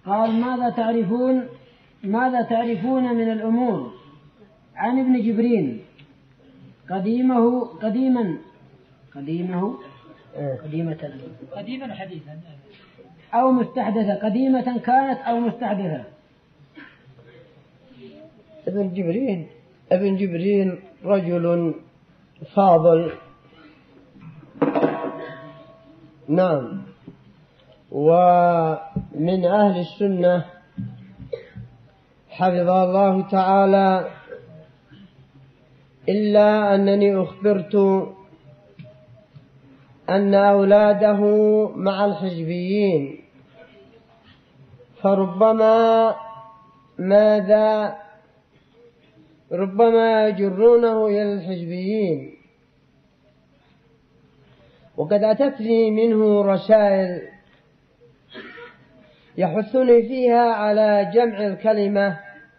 قال ماذا تعرفون من الأمور عن ابن جبرين قديما حديثا أو مستحدثة، قديمة كانت أو مستحدثة. ابن جبرين رجل فاضل، نعم، ومن أهل السنة حفظه الله تعالى، إلا أنني أخبرت أن أولاده مع الحزبيين، فربما يجرونه إلى الحزبيين. وقد أتتني منه رسائل يحثني فيها على جمع الكلمة،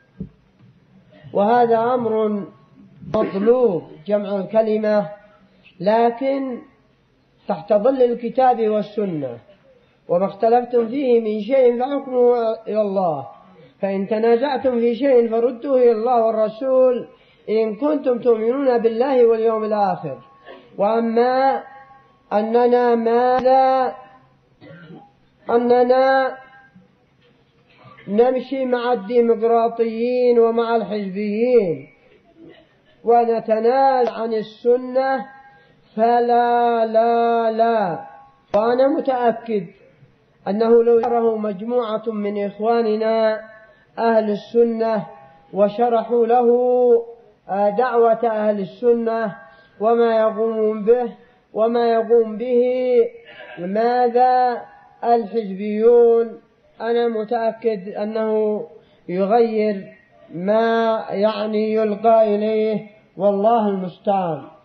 وهذا أمر مطلوب جمع الكلمة، لكن تحت ظل الكتاب والسنة، وما اختلفتم فيه من شيء فحكمه إلى الله، فإن تنازعتم في شيء فردوه إلى الله والرسول إن كنتم تؤمنون بالله واليوم الآخر. وأما أننا نمشي مع الديمقراطيين ومع الحزبيين ونتنازع عن السنة فلا لا لا. وأنا متأكد أنه لو يراه مجموعة من إخواننا أهل السنة وشرحوا له دعوة أهل السنة وما يقوم به ماذا الحزبيون، أنا متأكد أنه يغير ما يلقى إليه، والله المستعان.